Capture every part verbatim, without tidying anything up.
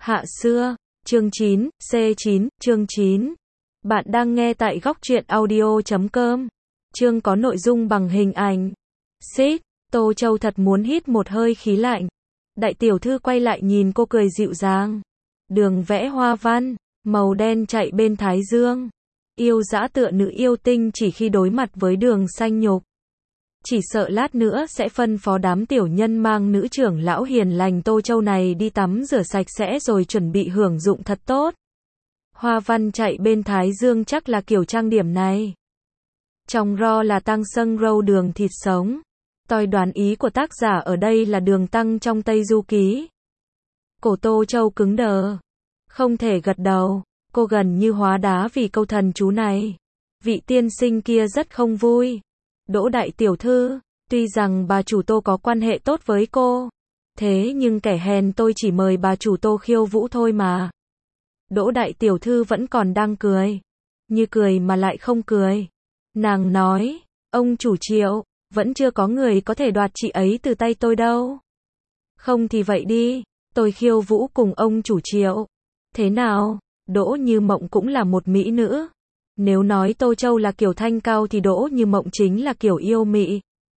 Hạ xưa, chương chín, C chín, chương chín. Bạn đang nghe tại góc truyện audio chấm com. Chương có nội dung bằng hình ảnh. Xít, Tô Châu thật muốn hít một hơi khí lạnh. Đại tiểu thư quay lại nhìn cô cười dịu dàng. Đường vẽ hoa văn, màu đen chạy bên thái dương. Yêu dã tựa nữ yêu tinh chỉ khi đối mặt với đường xanh nhục. Chỉ sợ lát nữa sẽ phân phó đám tiểu nhân mang nữ trưởng lão hiền lành Tô Châu này đi tắm rửa sạch sẽ rồi chuẩn bị hưởng dụng thật tốt. Hoa văn chạy bên thái dương chắc là kiểu trang điểm này. Trong ro là tăng sâng râu đường thịt sống. Tôi đoán ý của tác giả ở đây là đường tăng trong Tây Du Ký. Cổ Tô Châu cứng đờ. Không thể gật đầu. Cô gần như hóa đá vì câu thần chú này. Vị tiên sinh kia rất không vui. Đỗ đại tiểu thư, tuy rằng bà chủ Tô có quan hệ tốt với cô, thế nhưng kẻ hèn tôi chỉ mời bà chủ Tô khiêu vũ thôi mà. Đỗ đại tiểu thư vẫn còn đang cười, như cười mà lại không cười. Nàng nói, ông chủ Triệu, vẫn chưa có người có thể đoạt chị ấy từ tay tôi đâu. Không thì vậy đi, tôi khiêu vũ cùng ông chủ Triệu. Thế nào, Đỗ Như Mộng cũng là một mỹ nữ. Nếu nói Tô Châu là kiểu thanh cao thì Đỗ Như Mộng chính là kiểu yêu mị.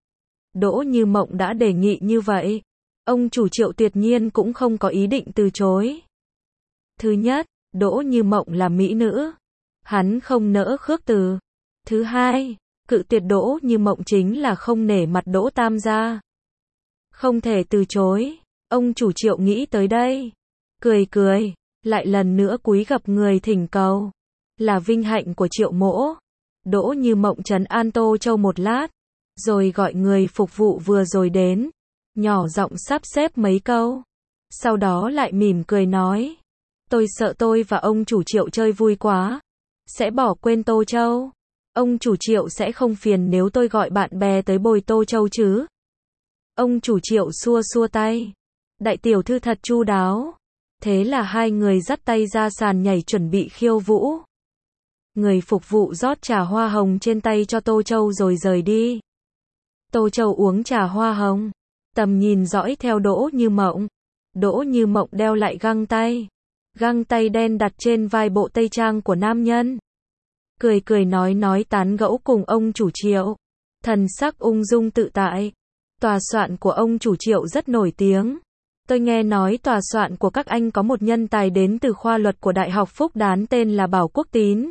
Đỗ Như Mộng đã đề nghị như vậy. Ông chủ Triệu tuyệt nhiên cũng không có ý định từ chối. Thứ nhất, Đỗ Như Mộng là mỹ nữ. Hắn không nỡ khước từ. Thứ hai, cự tuyệt Đỗ Như Mộng chính là không nể mặt Đỗ Tam gia. Không thể từ chối. Ông chủ Triệu nghĩ tới đây. Cười cười, lại lần nữa cúi gập người thỉnh cầu. Là vinh hạnh của Triệu mỗ. Đỗ Như Mộng trấn an Tô Châu một lát, rồi gọi người phục vụ vừa rồi đến, nhỏ giọng sắp xếp mấy câu. Sau đó lại mỉm cười nói, tôi sợ tôi và ông chủ Triệu chơi vui quá, sẽ bỏ quên Tô Châu. Ông chủ Triệu sẽ không phiền nếu tôi gọi bạn bè tới bồi Tô Châu chứ? Ông chủ Triệu xua xua tay. Đại tiểu thư thật chu đáo. Thế là hai người dắt tay ra sàn nhảy chuẩn bị khiêu vũ. Người phục vụ rót trà hoa hồng trên tay cho Tô Châu rồi rời đi. Tô Châu uống trà hoa hồng, tầm nhìn dõi theo Đỗ Như Mộng. Đỗ Như Mộng đeo lại găng tay. Găng tay đen đặt trên vai bộ tây trang của nam nhân. Cười cười nói nói tán gẫu cùng ông chủ Triệu. Thần sắc ung dung tự tại. Tòa soạn của ông chủ Triệu rất nổi tiếng. Tôi nghe nói tòa soạn của các anh có một nhân tài đến từ khoa luật của Đại học Phúc Đán tên là Bảo Quốc Tín.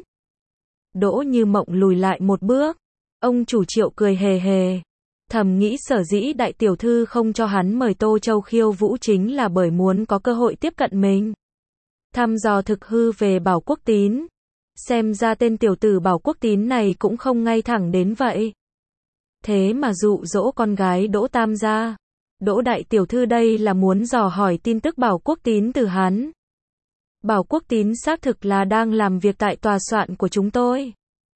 Đỗ Như Mộng lùi lại một bước. Ông chủ Triệu cười hề hề. Thầm nghĩ sở dĩ đại tiểu thư không cho hắn mời Tô Châu khiêu vũ chính là bởi muốn có cơ hội tiếp cận mình. Thăm dò thực hư về Bảo Quốc Tín. Xem ra tên tiểu tử Bảo Quốc Tín này cũng không ngay thẳng đến vậy. Thế mà dụ dỗ con gái Đỗ Tam gia. Đỗ đại tiểu thư đây là muốn dò hỏi tin tức Bảo Quốc Tín từ hắn. Bảo Quốc Tín xác thực là đang làm việc tại tòa soạn của chúng tôi.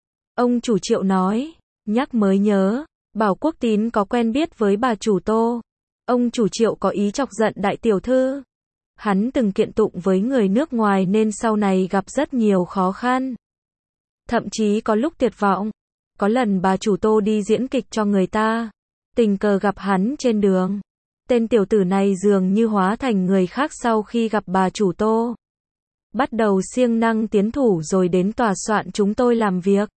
Ông chủ Triệu nói, nhắc mới nhớ, Bảo Quốc Tín có quen biết với bà chủ Tô. Ông chủ Triệu có ý chọc giận đại tiểu thư. Hắn từng kiện tụng với người nước ngoài nên sau này gặp rất nhiều khó khăn. Thậm chí có lúc tuyệt vọng. Có lần bà chủ Tô đi diễn kịch cho người ta. Tình cờ gặp hắn trên đường. Tên tiểu tử này dường như hóa thành người khác sau khi gặp bà chủ Tô. Bắt đầu siêng năng tiến thủ rồi đến tòa soạn chúng tôi làm việc.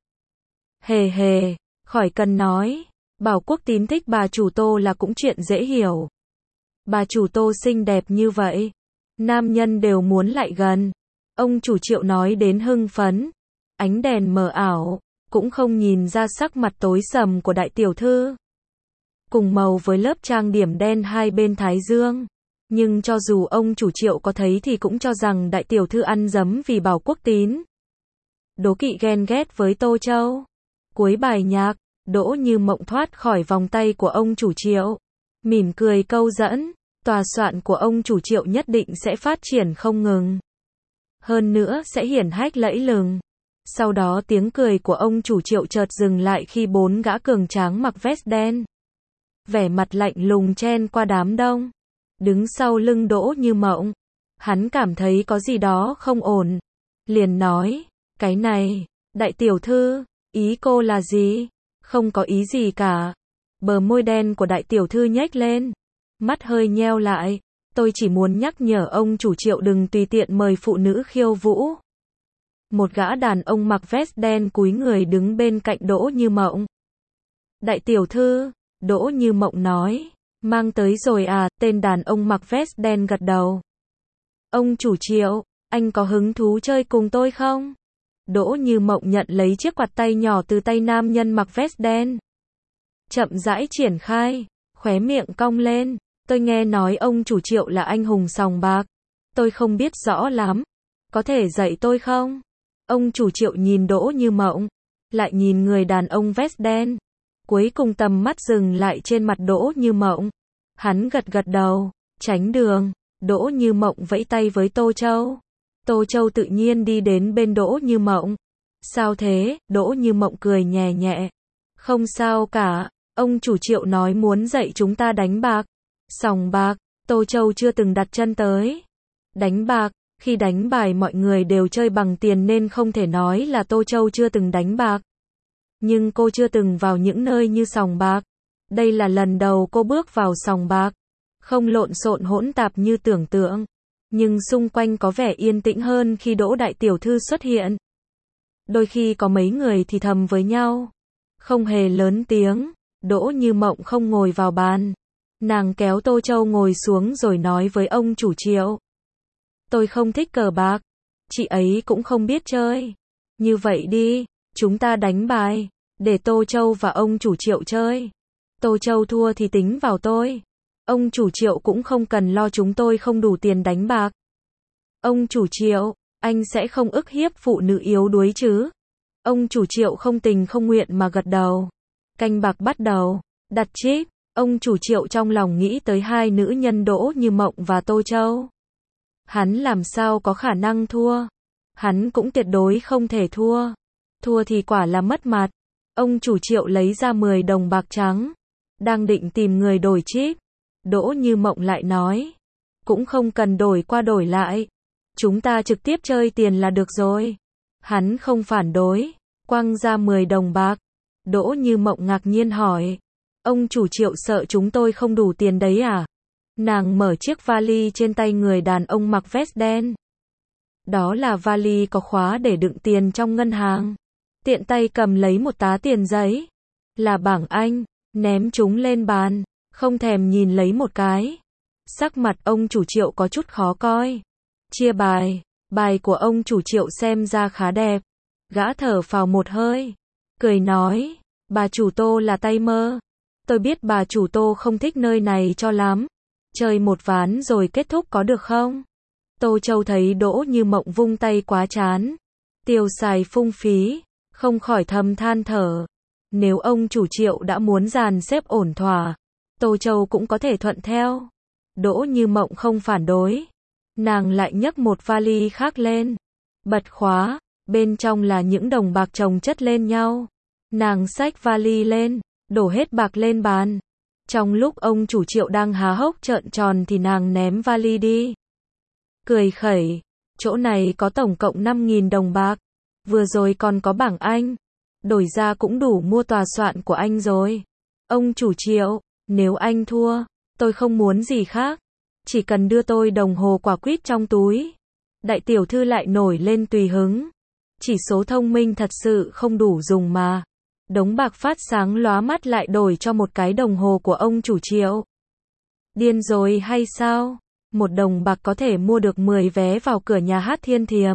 Hề hề, khỏi cần nói. Bảo Quốc Tín thích bà chủ Tô là cũng chuyện dễ hiểu. Bà chủ Tô xinh đẹp như vậy. Nam nhân đều muốn lại gần. Ông chủ Triệu nói đến hưng phấn. Ánh đèn mờ ảo, cũng không nhìn ra sắc mặt tối sầm của đại tiểu thư. Cùng màu với lớp trang điểm đen hai bên thái dương. Nhưng cho dù ông chủ Triệu có thấy thì cũng cho rằng đại tiểu thư ăn dấm vì Bảo Quốc Tín. Đố kỵ ghen ghét với Tô Châu. Cuối bài nhạc, Đỗ Như Mộng thoát khỏi vòng tay của ông chủ Triệu. Mỉm cười câu dẫn, tòa soạn của ông chủ Triệu nhất định sẽ phát triển không ngừng. Hơn nữa sẽ hiển hách lẫy lừng. Sau đó tiếng cười của ông chủ Triệu chợt dừng lại khi bốn gã cường tráng mặc vest đen. Vẻ mặt lạnh lùng chen qua đám đông. Đứng sau lưng Đỗ Như Mộng. Hắn cảm thấy có gì đó không ổn. Liền nói, cái này, đại tiểu thư, ý cô là gì? Không có ý gì cả. Bờ môi đen của đại tiểu thư nhếch lên. Mắt hơi nheo lại. Tôi chỉ muốn nhắc nhở ông chủ Triệu đừng tùy tiện mời phụ nữ khiêu vũ. Một gã đàn ông mặc vest đen cúi người đứng bên cạnh Đỗ Như Mộng. Đại tiểu thư, Đỗ Như Mộng nói. Mang tới rồi à, tên đàn ông mặc vest đen gật đầu. Ông chủ Triệu, anh có hứng thú chơi cùng tôi không? Đỗ Như Mộng nhận lấy chiếc quạt tay nhỏ từ tay nam nhân mặc vest đen. Chậm rãi triển khai, khóe miệng cong lên. Tôi nghe nói ông chủ Triệu là anh hùng sòng bạc. Tôi không biết rõ lắm. Có thể dạy tôi không? Ông chủ Triệu nhìn Đỗ Như Mộng, lại nhìn người đàn ông vest đen. Cuối cùng tầm mắt dừng lại trên mặt Đỗ Như Mộng. Hắn gật gật đầu, tránh đường. Đỗ Như Mộng vẫy tay với Tô Châu. Tô Châu tự nhiên đi đến bên Đỗ Như Mộng. Sao thế? Đỗ Như Mộng cười nhẹ nhẹ. Không sao cả, ông chủ Triệu nói muốn dạy chúng ta đánh bạc. Sòng bạc, Tô Châu chưa từng đặt chân tới. Đánh bạc, khi đánh bài mọi người đều chơi bằng tiền nên không thể nói là Tô Châu chưa từng đánh bạc. Nhưng cô chưa từng vào những nơi như sòng bạc. Đây là lần đầu cô bước vào sòng bạc. Không lộn xộn hỗn tạp như tưởng tượng. Nhưng xung quanh có vẻ yên tĩnh hơn khi Đỗ đại tiểu thư xuất hiện. Đôi khi có mấy người thì thầm với nhau. Không hề lớn tiếng. Đỗ Như Mộng không ngồi vào bàn. Nàng kéo Tô Châu ngồi xuống rồi nói với ông chủ Triệu. Tôi không thích cờ bạc. Chị ấy cũng không biết chơi. Như vậy đi, chúng ta đánh bài. Để Tô Châu và ông chủ Triệu chơi. Tô Châu thua thì tính vào tôi. Ông chủ Triệu cũng không cần lo chúng tôi không đủ tiền đánh bạc. Ông chủ Triệu, anh sẽ không ức hiếp phụ nữ yếu đuối chứ? Ông chủ Triệu không tình không nguyện mà gật đầu. Canh bạc bắt đầu. Đặt chip. Ông chủ Triệu trong lòng nghĩ tới hai nữ nhân Đỗ Như Mộng và Tô Châu. Hắn làm sao có khả năng thua? Hắn cũng tuyệt đối không thể thua. Thua thì quả là mất mặt. Ông chủ Triệu lấy ra mười đồng bạc trắng. Đang định tìm người đổi chip. Đỗ Như Mộng lại nói. Cũng không cần đổi qua đổi lại. Chúng ta trực tiếp chơi tiền là được rồi. Hắn không phản đối. Quăng ra mười đồng bạc. Đỗ Như Mộng ngạc nhiên hỏi. Ông chủ Triệu sợ chúng tôi không đủ tiền đấy à? Nàng mở chiếc vali trên tay người đàn ông mặc vest đen. Đó là vali có khóa để đựng tiền trong ngân hàng. Tiện tay cầm lấy một tá tiền giấy. Là bảng Anh. Ném chúng lên bàn. Không thèm nhìn lấy một cái. Sắc mặt ông chủ Triệu có chút khó coi. Chia bài. Bài của ông chủ Triệu xem ra khá đẹp. Gã thở phào một hơi. Cười nói. Bà chủ Tô là tay mơ. Tôi biết bà chủ Tô không thích nơi này cho lắm. Chơi một ván rồi kết thúc có được không? Tô Châu thấy Đỗ Như Mộng vung tay quá chán. Tiêu xài phung phí. Không khỏi thầm than thở. Nếu ông chủ Triệu đã muốn dàn xếp ổn thỏa. Tô Châu cũng có thể thuận theo. Đỗ Như Mộng không phản đối. Nàng lại nhấc một vali khác lên. Bật khóa. Bên trong là những đồng bạc chồng chất lên nhau. Nàng xách vali lên. Đổ hết bạc lên bàn. Trong lúc ông chủ Triệu đang há hốc trợn tròn thì nàng ném vali đi. Cười khẩy. Chỗ này có tổng cộng năm nghìn đồng bạc. Vừa rồi còn có bảng Anh. Đổi ra cũng đủ mua tòa soạn của anh rồi. Ông chủ Triệu, nếu anh thua, tôi không muốn gì khác. Chỉ cần đưa tôi đồng hồ quả quýt trong túi. Đại tiểu thư lại nổi lên tùy hứng. Chỉ số thông minh thật sự không đủ dùng mà. Đống bạc phát sáng lóa mắt lại đổi cho một cái đồng hồ của ông chủ Triệu. Điên rồi hay sao? Một đồng bạc có thể mua được mười vé vào cửa nhà hát Thiên Thiềm.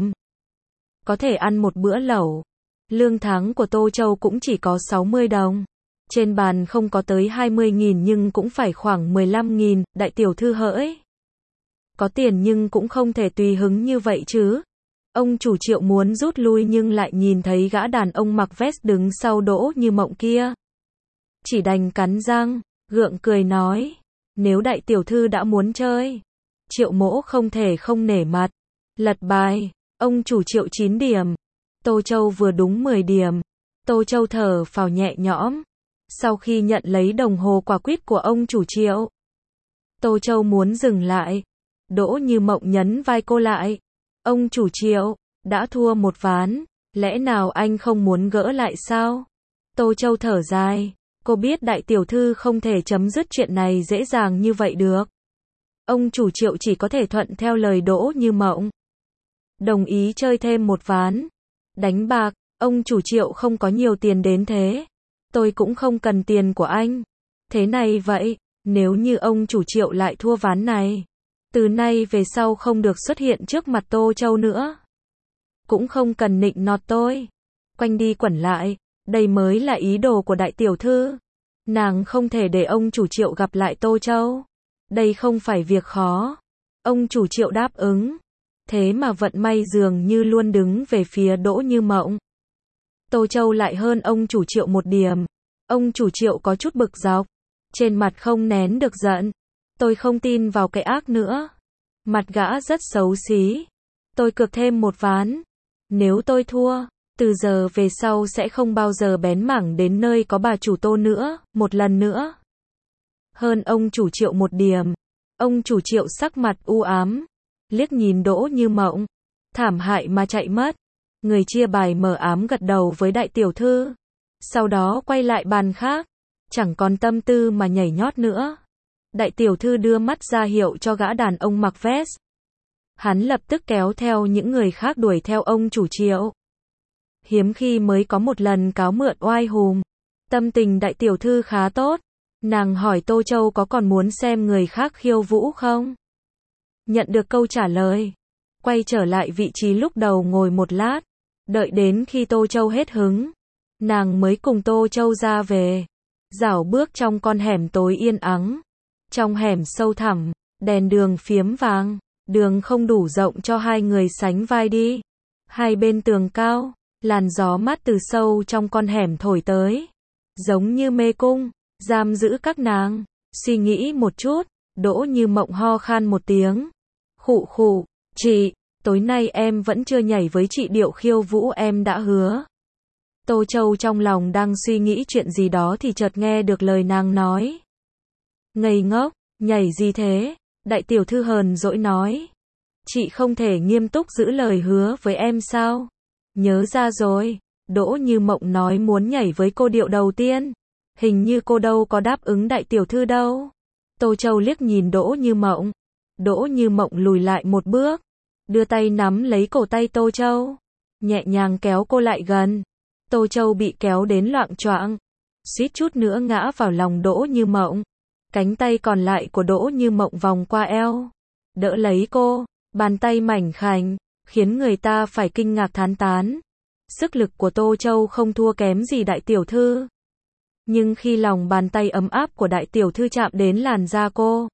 Có thể ăn một bữa lẩu. Lương tháng của Tô Châu cũng chỉ có sáu mươi đồng. Trên bàn không có tới hai mươi nghìn nhưng cũng phải khoảng mười lăm nghìn, đại tiểu thư hỡi. Có tiền nhưng cũng không thể tùy hứng như vậy chứ. Ông chủ Triệu muốn rút lui nhưng lại nhìn thấy gã đàn ông mặc vest đứng sau Đỗ Như Mộng kia. Chỉ đành cắn răng, gượng cười nói. Nếu đại tiểu thư đã muốn chơi. Triệu mỗ không thể không nể mặt. Lật bài, ông chủ Triệu chín điểm. Tô Châu vừa đúng mười điểm. Tô Châu thở phào nhẹ nhõm. Sau khi nhận lấy đồng hồ quả quýt của ông chủ Triệu. Tô Châu muốn dừng lại. Đỗ Như Mộng nhấn vai cô lại. Ông chủ Triệu, đã thua một ván, lẽ nào anh không muốn gỡ lại sao? Tô Châu thở dài, cô biết đại tiểu thư không thể chấm dứt chuyện này dễ dàng như vậy được. Ông chủ Triệu chỉ có thể thuận theo lời Đỗ Như Mộng. Đồng ý chơi thêm một ván. Đánh bạc, ông chủ Triệu không có nhiều tiền đến thế. Tôi cũng không cần tiền của anh. Thế này vậy, nếu như ông chủ Triệu lại thua ván này, từ nay về sau không được xuất hiện trước mặt Tô Châu nữa. Cũng không cần nịnh nọt tôi. Quanh đi quẩn lại, đây mới là ý đồ của đại tiểu thư. Nàng không thể để ông chủ Triệu gặp lại Tô Châu. Đây không phải việc khó. Ông chủ Triệu đáp ứng. Thế mà vận may dường như luôn đứng về phía Đỗ Như Mộng. Tô Châu lại hơn ông chủ Triệu một điểm. Ông chủ Triệu có chút bực dọc. Trên mặt không nén được giận. Tôi không tin vào cái ác nữa. Mặt gã rất xấu xí. Tôi cược thêm một ván. Nếu tôi thua, từ giờ về sau sẽ không bao giờ bén mảng đến nơi có bà chủ Tô nữa, một lần nữa. Hơn ông chủ Triệu một điểm. Ông chủ Triệu sắc mặt u ám. Liếc nhìn Đỗ Như Mộng. Thảm hại mà chạy mất. Người chia bài mờ ám gật đầu với đại tiểu thư. Sau đó quay lại bàn khác. Chẳng còn tâm tư mà nhảy nhót nữa. Đại tiểu thư đưa mắt ra hiệu cho gã đàn ông mặc vest. Hắn lập tức kéo theo những người khác đuổi theo ông chủ Triệu. Hiếm khi mới có một lần cáo mượn oai hùm. Tâm tình đại tiểu thư khá tốt. Nàng hỏi Tô Châu có còn muốn xem người khác khiêu vũ không? Nhận được câu trả lời. Quay trở lại vị trí lúc đầu ngồi một lát. Đợi đến khi Tô Châu hết hứng. Nàng mới cùng Tô Châu ra về. Dảo bước trong con hẻm tối yên ắng. Trong hẻm sâu thẳm, đèn đường phiếm vàng. Đường không đủ rộng cho hai người sánh vai đi. Hai bên tường cao, làn gió mát từ sâu trong con hẻm thổi tới. Giống như mê cung, giam giữ các nàng. Suy nghĩ một chút, Đỗ Như Mộng ho khan một tiếng. Khụ khụ, chị, tối nay em vẫn chưa nhảy với chị điệu khiêu vũ em đã hứa. Tô Châu trong lòng đang suy nghĩ chuyện gì đó thì chợt nghe được lời nàng nói. Ngây ngốc, nhảy gì thế? Đại tiểu thư hờn dỗi nói. Chị không thể nghiêm túc giữ lời hứa với em sao? Nhớ ra rồi, Đỗ Như Mộng nói muốn nhảy với cô điệu đầu tiên. Hình như cô đâu có đáp ứng đại tiểu thư đâu. Tô Châu liếc nhìn Đỗ Như Mộng. Đỗ Như Mộng lùi lại một bước. Đưa tay nắm lấy cổ tay Tô Châu. Nhẹ nhàng kéo cô lại gần. Tô Châu bị kéo đến loạng choạng. Suýt chút nữa ngã vào lòng Đỗ Như Mộng. Cánh tay còn lại của Đỗ Như Mộng vòng qua eo. Đỡ lấy cô. Bàn tay mảnh khảnh. Khiến người ta phải kinh ngạc thán tán. Sức lực của Tô Châu không thua kém gì đại tiểu thư. Nhưng khi lòng bàn tay ấm áp của đại tiểu thư chạm đến làn da cô,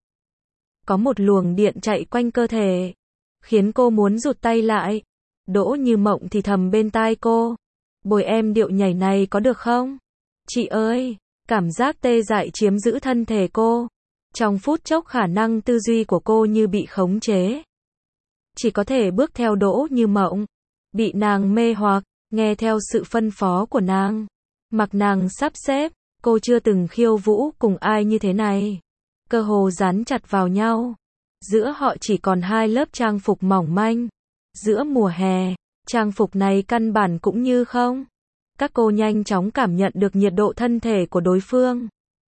có một luồng điện chạy quanh cơ thể, khiến cô muốn rụt tay lại. Đỗ Như Mộng thì thầm bên tai cô, bồi em điệu nhảy này có được không? Chị ơi, cảm giác tê dại chiếm giữ thân thể cô. Trong phút chốc khả năng tư duy của cô như bị khống chế. Chỉ có thể bước theo Đỗ Như Mộng, bị nàng mê hoặc, nghe theo sự phân phó của nàng, mặc nàng sắp xếp. Cô chưa từng khiêu vũ cùng ai như thế này. Cơ hồ dán chặt vào nhau. Giữa họ chỉ còn hai lớp trang phục mỏng manh. Giữa mùa hè, trang phục này căn bản cũng như không. Các cô nhanh chóng cảm nhận được nhiệt độ thân thể của đối phương.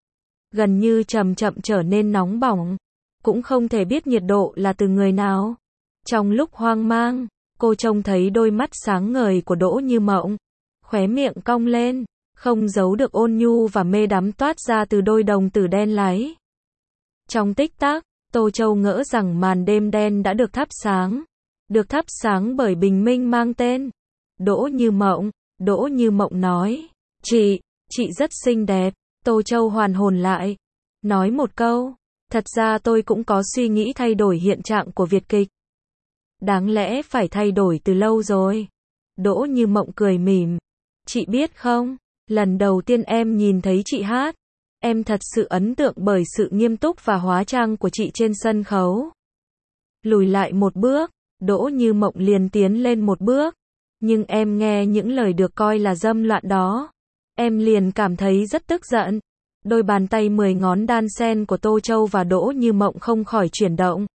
Gần như chậm chậm trở nên nóng bỏng. Cũng không thể biết nhiệt độ là từ người nào. Trong lúc hoang mang, cô trông thấy đôi mắt sáng ngời của Đỗ Như Mộng. Khóe miệng cong lên. Không giấu được ôn nhu và mê đắm toát ra từ đôi đồng tử đen láy. Trong tích tắc, Tô Châu ngỡ rằng màn đêm đen đã được thắp sáng. Được thắp sáng bởi bình minh mang tên Đỗ Như Mộng. Đỗ Như Mộng nói, chị, chị rất xinh đẹp. Tô Châu hoàn hồn lại. Nói một câu, thật ra tôi cũng có suy nghĩ thay đổi hiện trạng của Việt kịch. Đáng lẽ phải thay đổi từ lâu rồi. Đỗ Như Mộng cười mỉm. Chị biết không? Lần đầu tiên em nhìn thấy chị hát, em thật sự ấn tượng bởi sự nghiêm túc và hóa trang của chị trên sân khấu. Lùi lại một bước, Đỗ Như Mộng liền tiến lên một bước. Nhưng em nghe những lời được coi là dâm loạn đó. Em liền cảm thấy rất tức giận. Đôi bàn tay mười ngón đan sen của Tô Châu và Đỗ Như Mộng không khỏi chuyển động.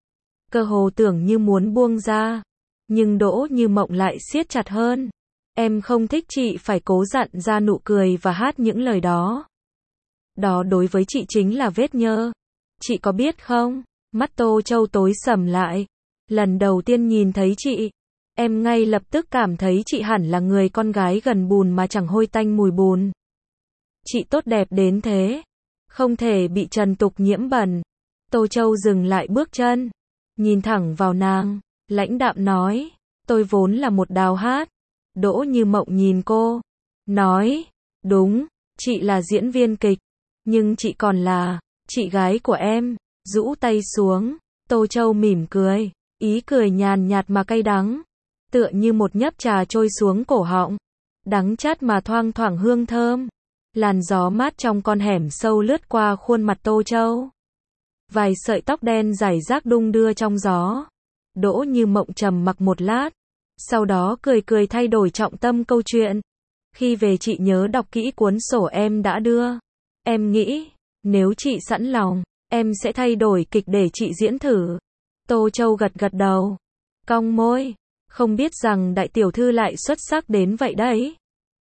Cơ hồ tưởng như muốn buông ra. Nhưng Đỗ Như Mộng lại siết chặt hơn. Em không thích chị phải cố dặn ra nụ cười và hát những lời đó. Đó đối với chị chính là vết nhơ. Chị có biết không? Mắt Tô Châu tối sầm lại. Lần đầu tiên nhìn thấy chị, em ngay lập tức cảm thấy chị hẳn là người con gái gần bùn mà chẳng hôi tanh mùi bùn. Chị tốt đẹp đến thế, không thể bị trần tục nhiễm bẩn. Tô Châu dừng lại bước chân, nhìn thẳng vào nàng, lãnh đạm nói, tôi vốn là một đào hát. Đỗ Như Mộng nhìn cô, nói, đúng, chị là diễn viên kịch, nhưng chị còn là chị gái của em. Rũ tay xuống, Tô Châu mỉm cười, ý cười nhàn nhạt mà cay đắng, tựa như một nhấp trà trôi xuống cổ họng, đắng chát mà thoang thoảng hương thơm. Làn gió mát trong con hẻm sâu lướt qua khuôn mặt Tô Châu. Vài sợi tóc đen rải rác đung đưa trong gió. Đỗ Như Mộng trầm mặc một lát, sau đó cười cười thay đổi trọng tâm câu chuyện. Khi về chị nhớ đọc kỹ cuốn sổ em đã đưa. Em nghĩ, nếu chị sẵn lòng, em sẽ thay đổi kịch để chị diễn thử. Tô Châu gật gật đầu, cong môi, không biết rằng đại tiểu thư lại xuất sắc đến vậy đấy.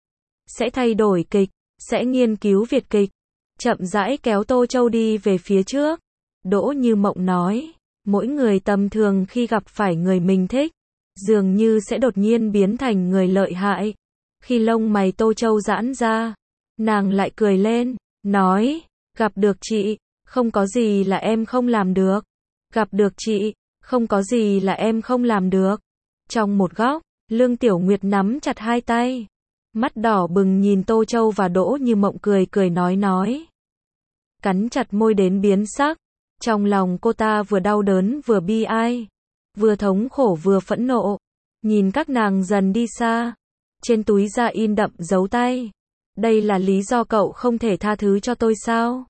Sẽ thay đổi kịch, sẽ nghiên cứu Việt kịch. Chậm rãi kéo Tô Châu đi về phía trước. Đỗ Như Mộng nói, mỗi người tầm thường khi gặp phải người mình thích, dường như sẽ đột nhiên biến thành người lợi hại. Khi lông mày Tô Châu giãn ra, nàng lại cười lên, nói, gặp được chị, không có gì là em không làm được. Gặp được chị, không có gì là em không làm được. Trong một góc, Lương Tiểu Nguyệt nắm chặt hai tay, mắt đỏ bừng nhìn Tô Châu và Đỗ Như Mộng cười cười nói nói. Cắn chặt môi đến biến sắc. Trong lòng cô ta vừa đau đớn vừa bi ai, vừa thống khổ vừa phẫn nộ. Nhìn các nàng dần đi xa, trên túi da in đậm dấu tay. Đây là lý do cậu không thể tha thứ cho tôi sao?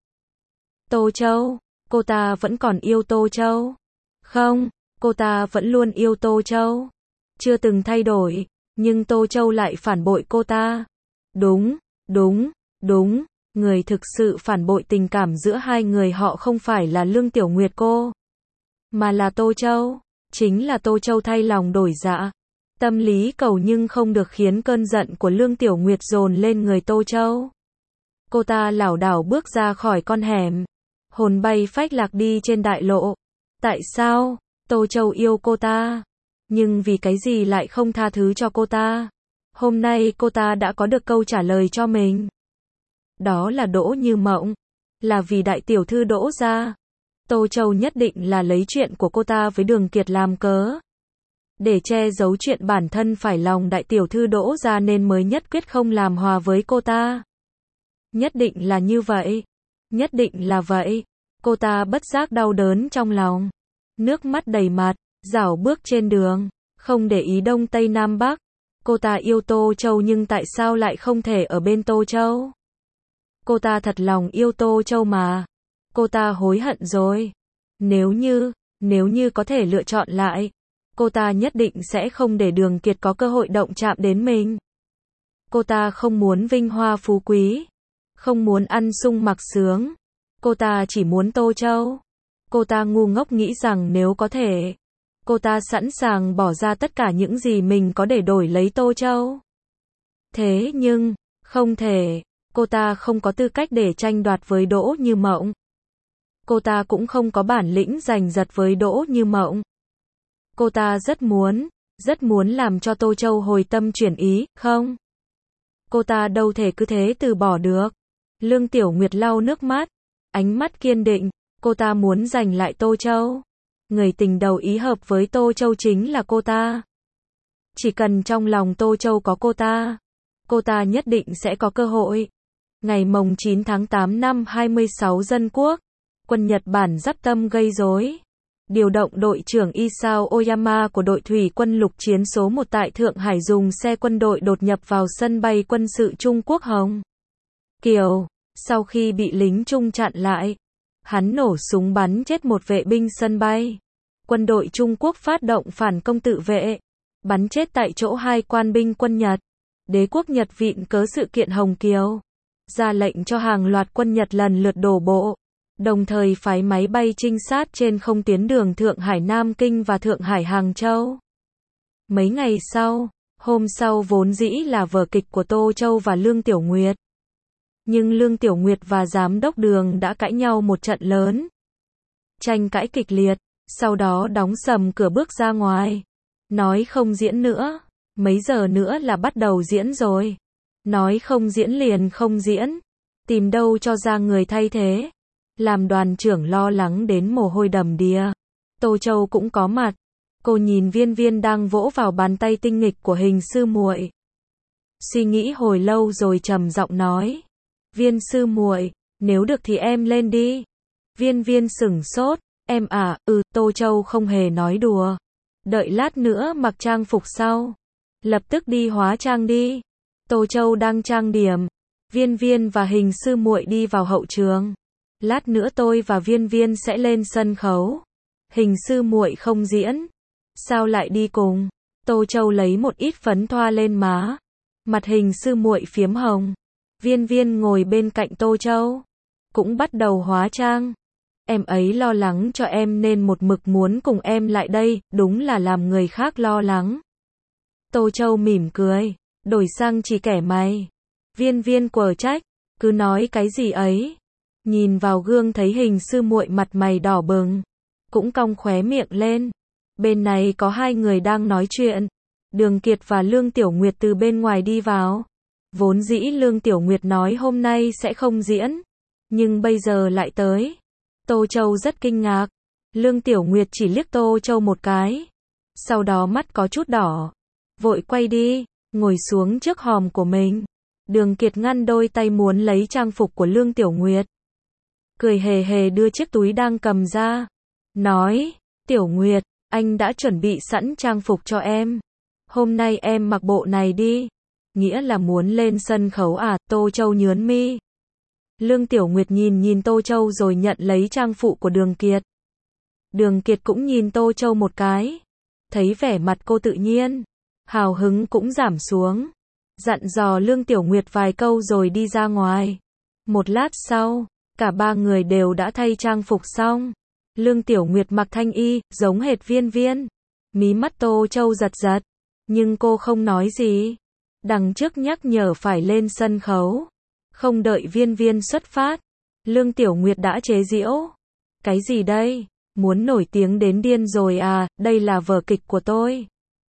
Tô Châu, cô ta vẫn còn yêu Tô Châu. Không, cô ta vẫn luôn yêu Tô Châu. Chưa từng thay đổi, nhưng Tô Châu lại phản bội cô ta. Đúng, đúng, đúng. Người thực sự phản bội tình cảm giữa hai người họ không phải là Lương Tiểu Nguyệt cô, mà là Tô Châu. Chính là Tô Châu thay lòng đổi dạ. Tâm lý cầu nhưng không được khiến cơn giận của Lương Tiểu Nguyệt dồn lên người Tô Châu. Cô ta lảo đảo bước ra khỏi con hẻm, hồn bay phách lạc đi trên đại lộ. Tại sao? Tô Châu yêu cô ta, nhưng vì cái gì lại không tha thứ cho cô ta? Hôm nay cô ta đã có được câu trả lời cho mình. Đó là Đỗ Như Mộng, là vì đại tiểu thư Đỗ gia. Tô Châu nhất định là lấy chuyện của cô ta với Đường Kiệt làm cớ, để che giấu chuyện bản thân phải lòng đại tiểu thư Đỗ gia nên mới nhất quyết không làm hòa với cô ta. Nhất định là như vậy, nhất định là vậy. Cô ta bất giác đau đớn trong lòng, nước mắt đầy mặt, rảo bước trên đường, không để ý đông tây nam bắc. Cô ta yêu Tô Châu nhưng tại sao lại không thể ở bên Tô Châu? Cô ta thật lòng yêu Tô Châu mà. Cô ta hối hận rồi. Nếu như, nếu như có thể lựa chọn lại, cô ta nhất định sẽ không để Đường Kiệt có cơ hội động chạm đến mình. Cô ta không muốn vinh hoa phú quý, không muốn ăn sung mặc sướng. Cô ta chỉ muốn Tô Châu. Cô ta ngu ngốc nghĩ rằng nếu có thể, cô ta sẵn sàng bỏ ra tất cả những gì mình có để đổi lấy Tô Châu. Thế nhưng, không thể. Cô ta không có tư cách để tranh đoạt với Đỗ Như Mộng. Cô ta cũng không có bản lĩnh giành giật với Đỗ Như Mộng. Cô ta rất muốn, rất muốn làm cho Tô Châu hồi tâm chuyển ý, không? Cô ta đâu thể cứ thế từ bỏ được. Lương Tiểu Nguyệt lau nước mắt, ánh mắt kiên định, cô ta muốn giành lại Tô Châu. Người tình đầu ý hợp với Tô Châu chính là cô ta. Chỉ cần trong lòng Tô Châu có cô ta, cô ta nhất định sẽ có cơ hội. Ngày mồng chín tháng tám năm hai mươi sáu Dân Quốc, quân Nhật Bản giáp tâm gây rối. Điều động đội trưởng Isao Oyama của đội thủy quân lục chiến số một tại Thượng Hải dùng xe quân đội đột nhập vào sân bay quân sự Trung Quốc Hồng Kiều. Sau khi bị lính Trung chặn lại, hắn nổ súng bắn chết một vệ binh sân bay. Quân đội Trung Quốc phát động phản công tự vệ, bắn chết tại chỗ hai quan binh quân Nhật. Đế quốc Nhật vịn cớ sự kiện Hồng Kiều, ra lệnh cho hàng loạt quân Nhật lần lượt đổ bộ, đồng thời phái máy bay trinh sát trên không tuyến đường Thượng Hải Nam Kinh và Thượng Hải Hàng Châu. Mấy ngày sau, hôm sau vốn dĩ là vở kịch của Tô Châu và Lương Tiểu Nguyệt. Nhưng Lương Tiểu Nguyệt và Giám đốc Đường đã cãi nhau một trận lớn. tranh cãi kịch liệt, sau đó đóng sầm cửa bước ra ngoài. Nói không diễn nữa, mấy giờ nữa là bắt đầu diễn rồi. Nói không diễn liền không diễn, tìm đâu cho ra người thay thế. Làm đoàn trưởng lo lắng đến mồ hôi đầm đìa. Tô Châu cũng có mặt. Cô nhìn Viên Viên đang vỗ vào bàn tay tinh nghịch của Hình sư muội. Suy nghĩ hồi lâu rồi trầm giọng nói. Viên sư muội, nếu được thì em lên đi. Viên Viên sửng sốt. Em à, ừ, Tô Châu không hề nói đùa. Đợi lát nữa mặc trang phục sau. Lập tức đi hóa trang đi. Tô Châu đang trang điểm. Viên Viên và Hình sư muội đi vào hậu trường. Lát nữa tôi và Viên Viên sẽ lên sân khấu. Hình sư muội không diễn. Sao lại đi cùng? Tô Châu lấy một ít phấn thoa lên má. Mặt Hình sư muội phiếm hồng. Viên Viên ngồi bên cạnh Tô Châu. Cũng bắt đầu hóa trang. Em ấy lo lắng cho em nên một mực muốn cùng em lại đây, đúng là làm người khác lo lắng. Tô Châu mỉm cười, đổi sang chỉ kẻ mày. Viên Viên quở trách, cứ nói cái gì ấy. Nhìn vào gương thấy Hình sư muội mặt mày đỏ bừng, cũng cong khóe miệng lên. Bên này có hai người đang nói chuyện. Đường Kiệt và Lương Tiểu Nguyệt từ bên ngoài đi vào. Vốn dĩ Lương Tiểu Nguyệt nói hôm nay sẽ không diễn, nhưng bây giờ lại tới. Tô Châu rất kinh ngạc. Lương Tiểu Nguyệt chỉ liếc Tô Châu một cái. Sau đó mắt có chút đỏ. Vội quay đi, ngồi xuống trước hòm của mình. Đường Kiệt ngăn đôi tay muốn lấy trang phục của Lương Tiểu Nguyệt. Cười hề hề đưa chiếc túi đang cầm ra. Nói, Tiểu Nguyệt, anh đã chuẩn bị sẵn trang phục cho em. Hôm nay em mặc bộ này đi. Nghĩa là muốn lên sân khấu à? Tô Châu nhướng mi. Lương Tiểu Nguyệt nhìn nhìn Tô Châu rồi nhận lấy trang phụ của Đường Kiệt. Đường Kiệt cũng nhìn Tô Châu một cái. Thấy vẻ mặt cô tự nhiên, hào hứng cũng giảm xuống. Dặn dò Lương Tiểu Nguyệt vài câu rồi đi ra ngoài. Một lát sau, cả ba người đều đã thay trang phục xong. Lương Tiểu Nguyệt mặc thanh y, giống hệt Viên Viên. Mí mắt Tô Châu giật giật, nhưng cô không nói gì. Đằng trước nhắc nhở phải lên sân khấu. Không đợi Viên Viên xuất phát, Lương Tiểu Nguyệt đã chế giễu. Cái gì đây? Muốn nổi tiếng đến điên rồi à? Đây là vở kịch của tôi.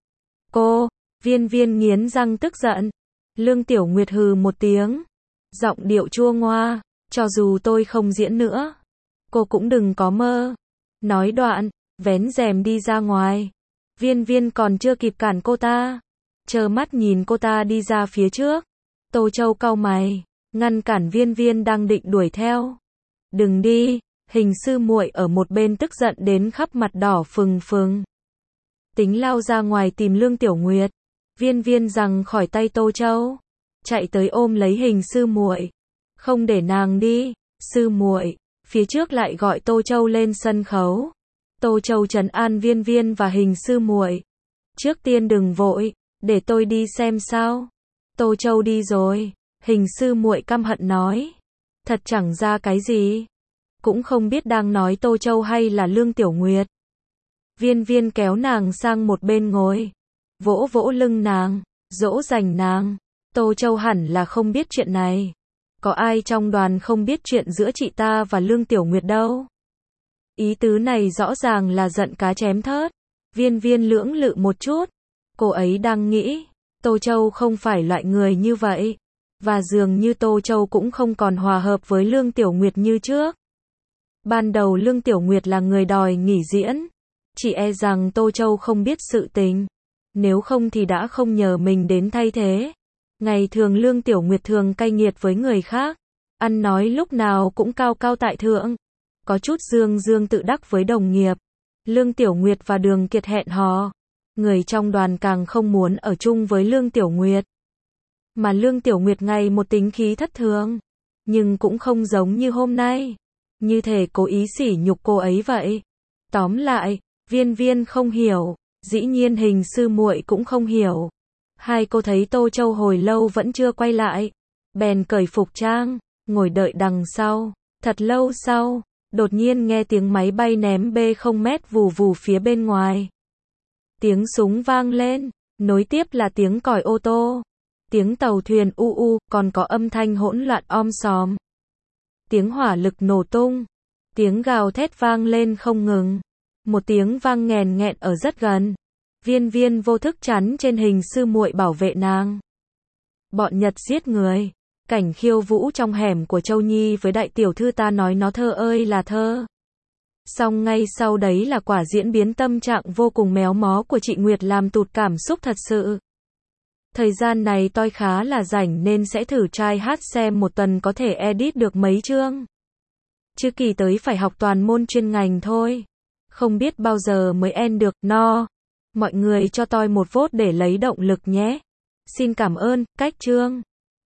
Cô, Viên Viên nghiến răng tức giận. Lương Tiểu Nguyệt hừ một tiếng, giọng điệu chua ngoa. Cho dù tôi không diễn nữa, cô cũng đừng có mơ. Nói đoạn, vén rèm đi ra ngoài. Viên Viên còn chưa kịp cản cô ta, trơ mắt nhìn cô ta đi ra phía trước. Tô Châu cau mày, ngăn cản Viên Viên đang định đuổi theo. Đừng đi. Hình sư muội ở một bên tức giận đến khắp mặt đỏ phừng phừng. Tính lao ra ngoài tìm Lương Tiểu Nguyệt. Viên Viên giằng khỏi tay Tô Châu, chạy tới ôm lấy Hình sư muội, không để nàng đi. Sư muội, phía trước lại gọi Tô Châu lên sân khấu. Tô Châu trấn an Viên Viên và Hình sư muội. Trước tiên đừng vội, để tôi đi xem sao. Tô Châu đi rồi. Hình sư muội căm hận nói. Thật chẳng ra cái gì. Cũng không biết đang nói Tô Châu hay là Lương Tiểu Nguyệt. Viên Viên kéo nàng sang một bên ngồi, vỗ vỗ lưng nàng, dỗ dành nàng. Tô Châu hẳn là không biết chuyện này. Có ai trong đoàn không biết chuyện giữa chị ta và Lương Tiểu Nguyệt đâu. Ý tứ này rõ ràng là giận cá chém thớt. Viên Viên lưỡng lự một chút. Cô ấy đang nghĩ, Tô Châu không phải loại người như vậy. Và dường như Tô Châu cũng không còn hòa hợp với Lương Tiểu Nguyệt như trước. Ban đầu Lương Tiểu Nguyệt là người đòi nghỉ diễn. Chỉ e rằng Tô Châu không biết sự tình. Nếu không thì đã không nhờ mình đến thay thế. Ngày thường Lương Tiểu Nguyệt thường cay nghiệt với người khác. Ăn nói lúc nào cũng cao cao tại thượng. Có chút dương dương tự đắc với đồng nghiệp. Lương Tiểu Nguyệt và Đường Kiệt hẹn hò. Người trong đoàn càng không muốn ở chung với Lương Tiểu Nguyệt. Mà Lương Tiểu Nguyệt ngày một tính khí thất thường. Nhưng cũng không giống như hôm nay. Như thể cố ý sỉ nhục cô ấy vậy. Tóm lại, Viên Viên không hiểu. Dĩ nhiên Hình sư muội cũng không hiểu. Hai cô thấy Tô Châu hồi lâu vẫn chưa quay lại. Bèn cởi phục trang, ngồi đợi đằng sau. Thật lâu sau, đột nhiên nghe tiếng máy bay ném bê không mét vù vù phía bên ngoài. Tiếng súng vang lên, nối tiếp là tiếng còi ô tô. Tiếng tàu thuyền u u, còn có âm thanh hỗn loạn om sòm. Tiếng hỏa lực nổ tung. Tiếng gào thét vang lên không ngừng. Một tiếng vang nghèn nghẹn ở rất gần. Viên Viên vô thức chắn trên hình sư muội bảo vệ nàng. Bọn Nhật giết người. Cảnh khiêu vũ trong hẻm của Châu Nhi với đại tiểu thư ta nói nó thơ ơi là thơ. Xong ngay sau đấy là quả diễn biến tâm trạng vô cùng méo mó của chị Nguyệt làm tụt cảm xúc thật sự. Thời gian này tôi khá là rảnh nên sẽ thử try hát xem một tuần có thể edit được mấy chương. Chứ kỳ tới phải học toàn môn chuyên ngành thôi. Không biết bao giờ mới end được, no. Mọi người cho tôi một vote để lấy động lực nhé. Xin cảm ơn, cách chương.